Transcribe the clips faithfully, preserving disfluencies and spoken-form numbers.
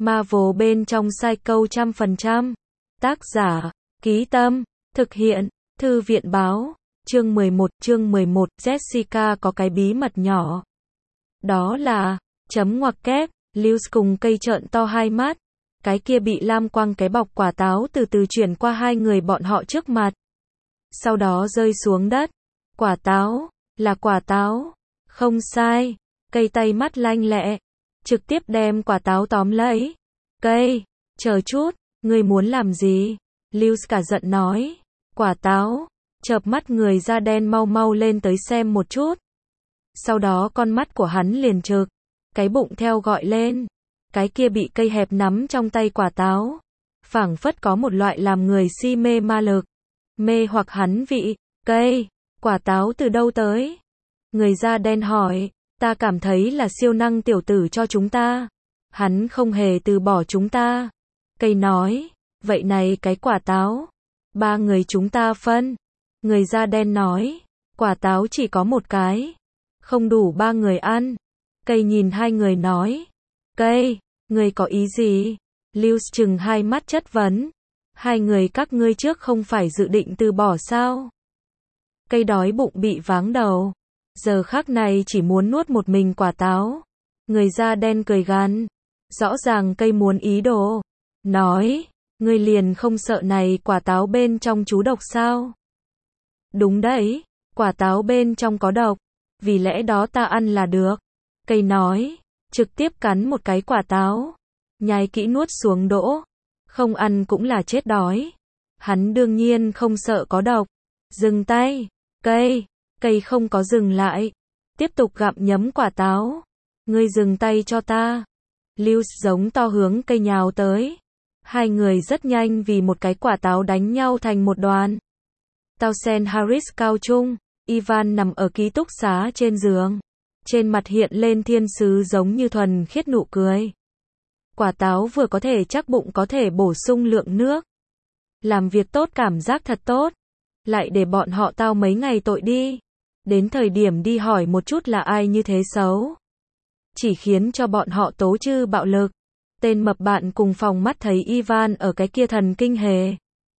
Marvel bên trong Psycho trăm phần trăm. Tác giả, Ký Tâm, thực hiện, Thư viện báo, chương mười một, chương mười một, Jessica có cái bí mật nhỏ. Đó là, chấm ngoặc kép, Lewis cùng cây trợn to hai mắt. Cái kia bị lam quang cái bọc quả táo từ từ chuyển qua hai người bọn họ trước mặt. Sau đó rơi xuống đất. Quả táo, là quả táo. Không sai, cây tay mắt lanh lẹ. Trực tiếp đem quả táo tóm lấy. Cây, chờ chút, ngươi muốn làm gì? Lewis cả giận nói. Quả táo, chợp mắt người da đen mau mau lên tới xem một chút. Sau đó con mắt của hắn liền trực. Cái bụng theo gọi lên. Cái kia bị cây hẹp nắm trong tay quả táo. Phảng phất có một loại làm người si mê ma lực. Mê hoặc hắn vị. Cây, quả táo từ đâu tới? Người da đen hỏi. Ta cảm thấy là siêu năng tiểu tử cho chúng ta. Hắn không hề từ bỏ chúng ta. Cây nói. Vậy này cái quả táo. Ba người chúng ta phân. Người da đen nói. Quả táo chỉ có một cái. Không đủ ba người ăn. Cây nhìn hai người nói. Cây, người có ý gì? Lewis chừng hai mắt chất vấn. Hai người các ngươi trước không phải dự định từ bỏ sao? Cây đói bụng bị váng đầu. Giờ khắc này chỉ muốn nuốt một mình quả táo. Người da đen cười gằn. Rõ ràng cây muốn ý đồ. Nói, ngươi liền không sợ này quả táo bên trong trú độc sao? Đúng đấy, quả táo bên trong có độc. Vì lẽ đó ta ăn là được. Cây nói, trực tiếp cắn một cái quả táo. Nhai kỹ nuốt xuống đỗ. Không ăn cũng là chết đói. Hắn đương nhiên không sợ có độc. Dừng tay, cây. Cây không có dừng lại. Tiếp tục gặm nhấm quả táo. Ngươi dừng tay cho ta. Lewis giống to hướng cây nhào tới. Hai người rất nhanh vì một cái quả táo đánh nhau thành một đoàn. Townsend Harris cao trung. Ivan nằm ở ký túc xá trên giường. Trên mặt hiện lên thiên sứ giống như thuần khiết nụ cười. Quả táo vừa có thể chắc bụng có thể bổ sung lượng nước. Làm việc tốt cảm giác thật tốt. Lại để bọn họ tao mấy ngày tội đi. Đến thời điểm đi hỏi một chút là ai như thế xấu. Chỉ khiến cho bọn họ tố chư bạo lực. Tên mập bạn cùng phòng mắt thấy Ivan ở cái kia thần kinh hề.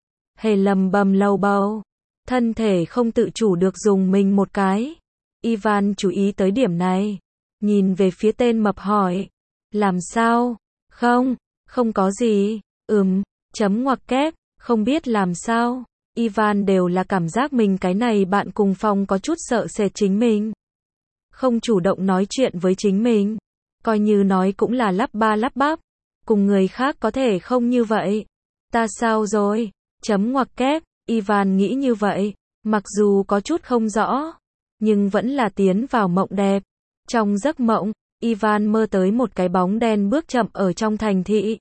Hề lầm bầm lầu bầu. Thân thể không tự chủ được dùng mình một cái. Ivan chú ý tới điểm này. Nhìn về phía tên mập hỏi. Làm sao? Không, không có gì. Ừm, chấm ngoặc kép, không biết làm sao. Ivan đều là cảm giác mình cái này bạn cùng phòng có chút sợ sệt chính mình. Không chủ động nói chuyện với chính mình. Coi như nói cũng là lắp ba lắp bắp. Cùng người khác có thể không như vậy. Ta sao rồi? Chấm ngoặc kép, Ivan nghĩ như vậy. Mặc dù có chút không rõ. Nhưng vẫn là tiến vào mộng đẹp. Trong giấc mộng, Ivan mơ tới một cái bóng đen bước chậm ở trong thành thị.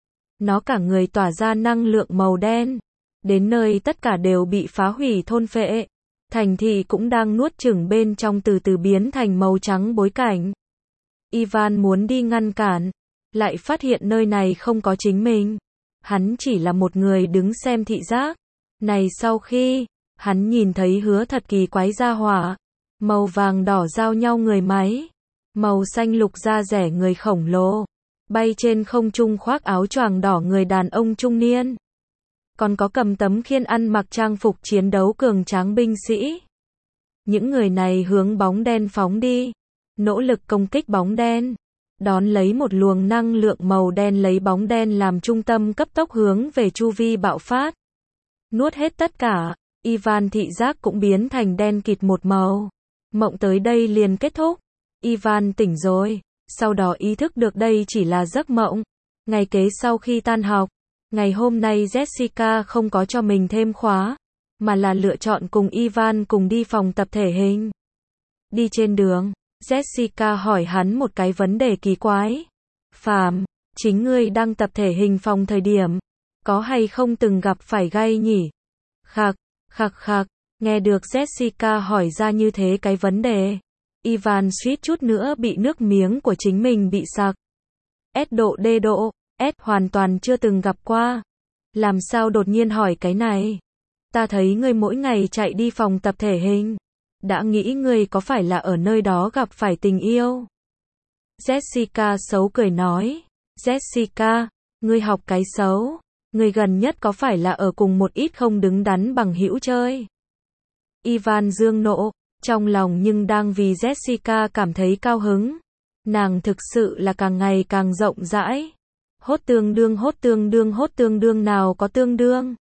Nó cả người tỏa ra năng lượng màu đen. Đến nơi tất cả đều bị phá hủy thôn phệ. Thành thị cũng đang nuốt chửng bên trong từ từ biến thành màu trắng bối cảnh. Ivan muốn đi ngăn cản. Lại phát hiện nơi này không có chính mình. Hắn chỉ là một người đứng xem thị giác. Này sau khi, hắn nhìn thấy hứa thật kỳ quái gia hỏa. Màu vàng đỏ giao nhau người máy. Màu xanh lục da rẻ người khổng lồ. Bay trên không trung khoác áo choàng đỏ người đàn ông trung niên. Còn có cầm tấm khiên ăn mặc trang phục chiến đấu cường tráng binh sĩ. Những người này hướng bóng đen phóng đi. Nỗ lực công kích bóng đen. Đón lấy một luồng năng lượng màu đen lấy bóng đen làm trung tâm cấp tốc hướng về chu vi bạo phát. Nuốt hết tất cả. Ivan thị giác cũng biến thành đen kịt một màu. Mộng tới đây liền kết thúc. Ivan tỉnh rồi. Sau đó ý thức được đây chỉ là giấc mộng. Ngày kế sau khi tan học. Ngày hôm nay Jessica không có cho mình thêm khóa. Mà là lựa chọn cùng Ivan cùng đi phòng tập thể hình. Đi trên đường. Jessica hỏi hắn một cái vấn đề kỳ quái. Phàm, chính ngươi đang tập thể hình phòng thời điểm. Có hay không từng gặp phải gay nhỉ? Khạc, khạc khạc. Nghe được Jessica hỏi ra như thế cái vấn đề. Ivan suýt chút nữa bị nước miếng của chính mình bị sặc. S độ D độ, S hoàn toàn chưa từng gặp qua. Làm sao đột nhiên hỏi cái này? Ta thấy ngươi mỗi ngày chạy đi phòng tập thể hình. Đã nghĩ ngươi có phải là ở nơi đó gặp phải tình yêu? Jessica xấu cười nói. Jessica, ngươi học cái xấu. Ngươi gần nhất có phải là ở cùng một ít không đứng đắn bằng hữu chơi? Ivan dương nộ, trong lòng nhưng đang vì Jessica cảm thấy cao hứng. Nàng thực sự là càng ngày càng rộng rãi. Hốt tương đương hốt tương đương hốt tương đương nào có tương đương.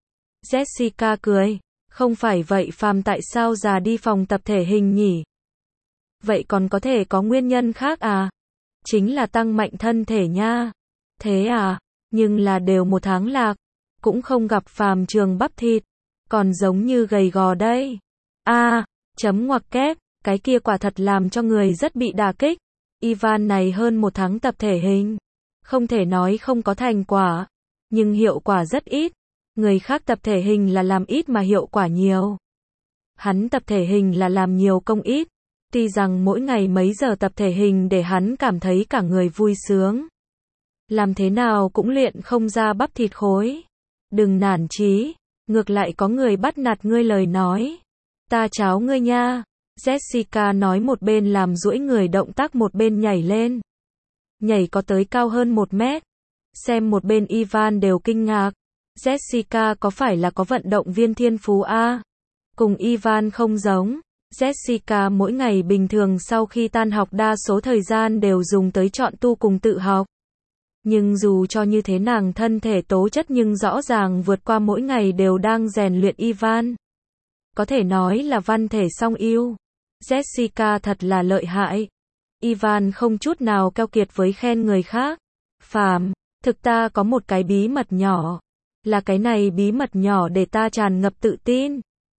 Jessica cười, không phải vậy phàm tại sao già đi phòng tập thể hình nhỉ? Vậy còn có thể có nguyên nhân khác à? Chính là tăng mạnh thân thể nha. Thế à, nhưng là đều một tháng lạc, cũng không gặp phàm trường bắp thịt, còn giống như gầy gò đây. A, à, chấm ngoặc kép, cái kia quả thật làm cho người rất bị đả kích. Ivan này hơn một tháng tập thể hình, không thể nói không có thành quả, nhưng hiệu quả rất ít. Người khác tập thể hình là làm ít mà hiệu quả nhiều. Hắn tập thể hình là làm nhiều công ít. Tuy rằng mỗi ngày mấy giờ tập thể hình để hắn cảm thấy cả người vui sướng. Làm thế nào cũng luyện không ra bắp thịt khối. Đừng nản chí, ngược lại có người bắt nạt ngươi lời nói. Ta cháo ngươi nha. Jessica nói một bên làm duỗi người động tác một bên nhảy lên. Nhảy có tới cao hơn một mét. Xem một bên Ivan đều kinh ngạc. Jessica có phải là có vận động viên thiên phú a? Cùng Ivan không giống. Jessica mỗi ngày bình thường sau khi tan học đa số thời gian đều dùng tới chọn tu cùng tự học. Nhưng dù cho như thế nàng thân thể tố chất nhưng rõ ràng vượt qua mỗi ngày đều đang rèn luyện Ivan. Có thể nói là văn thể song ưu. Jessica thật là lợi hại. Ivan không chút nào keo kiệt với khen người khác. Phàm, thực ta có một cái bí mật nhỏ. Là cái này bí mật nhỏ để ta tràn ngập tự tin.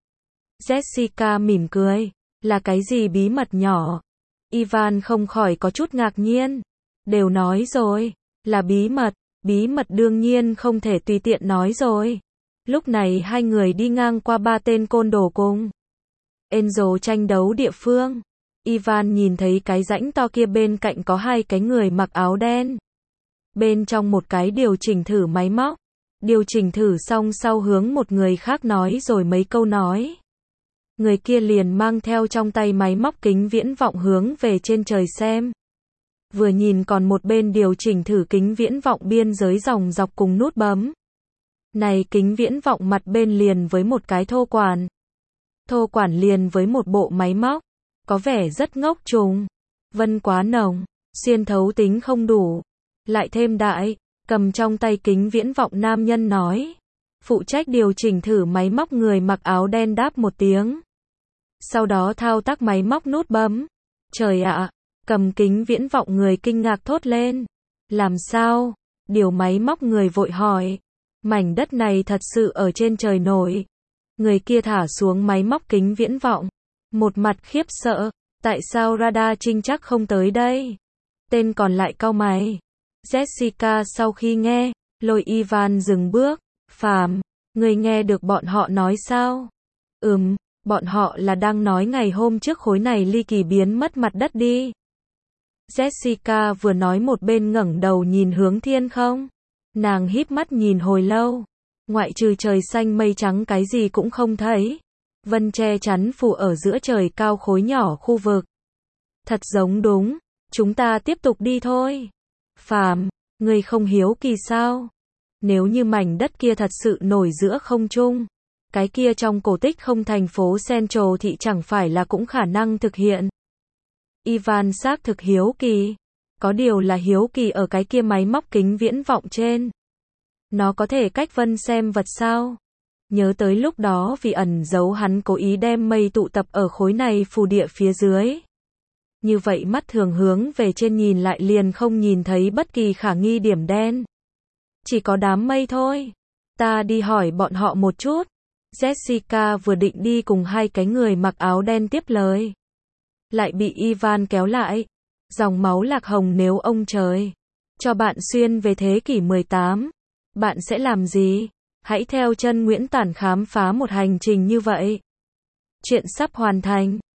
Jessica mỉm cười. Là cái gì bí mật nhỏ? Ivan không khỏi có chút ngạc nhiên. Đều nói rồi. Là bí mật. Bí mật đương nhiên không thể tùy tiện nói rồi. Lúc này hai người đi ngang qua ba tên côn đồ cùng Enzo tranh đấu địa phương. Ivan nhìn thấy cái rãnh to kia bên cạnh có hai cái người mặc áo đen. Bên trong một cái điều chỉnh thử máy móc. Điều chỉnh thử xong sau hướng một người khác nói rồi mấy câu nói. Người kia liền mang theo trong tay máy móc kính viễn vọng hướng về trên trời xem. Vừa nhìn còn một bên điều chỉnh thử kính viễn vọng biên giới dòng dọc cùng nút bấm. Này kính viễn vọng mặt bên liền với một cái thô quản. Thô quản liền với một bộ máy móc. Có vẻ rất ngốc trùng. Vân quá nồng. Xuyên thấu tính không đủ. Lại thêm đại. Cầm trong tay kính viễn vọng nam nhân nói. Phụ trách điều chỉnh thử máy móc người mặc áo đen đáp một tiếng. Sau đó thao tác máy móc nút bấm. Trời ạ, cầm kính viễn vọng người kinh ngạc thốt lên. Làm sao? Điều máy móc người vội hỏi. Mảnh đất này thật sự ở trên trời nổi. Người kia thả xuống máy móc kính viễn vọng. Một mặt khiếp sợ. Tại sao radar trinh chắc không tới đây? Tên còn lại cau mày. Jessica sau khi nghe, lôi Ivan dừng bước. Phàm, người nghe được bọn họ nói sao? Ừm, bọn họ là đang nói ngày hôm trước khối này ly kỳ biến mất mặt đất đi. Jessica vừa nói một bên ngẩng đầu nhìn hướng thiên không. Nàng híp mắt nhìn hồi lâu. Ngoại trừ trời xanh mây trắng cái gì cũng không thấy. Vân che chắn phủ ở giữa trời cao khối nhỏ khu vực. Thật giống đúng. Chúng ta tiếp tục đi thôi. Phàm, ngươi không hiếu kỳ sao? Nếu như mảnh đất kia thật sự nổi giữa không trung, cái kia trong cổ tích không thành phố Central thì chẳng phải là cũng khả năng thực hiện. Ivan xác thực hiếu kỳ. Có điều là hiếu kỳ ở cái kia máy móc kính viễn vọng trên. Nó có thể cách vân xem vật sao? Nhớ tới lúc đó vì ẩn giấu hắn cố ý đem mây tụ tập ở khối này phù địa phía dưới. Như vậy mắt thường hướng về trên nhìn lại liền không nhìn thấy bất kỳ khả nghi điểm đen. Chỉ có đám mây thôi. Ta đi hỏi bọn họ một chút. Jessica vừa định đi cùng hai cái người mặc áo đen tiếp lời. Lại bị Ivan kéo lại. Dòng máu lạc hồng nếu ông trời cho bạn xuyên về thế kỷ mười tám. Bạn sẽ làm gì? Hãy theo chân Nguyễn Tản khám phá một hành trình như vậy. Chuyện sắp hoàn thành.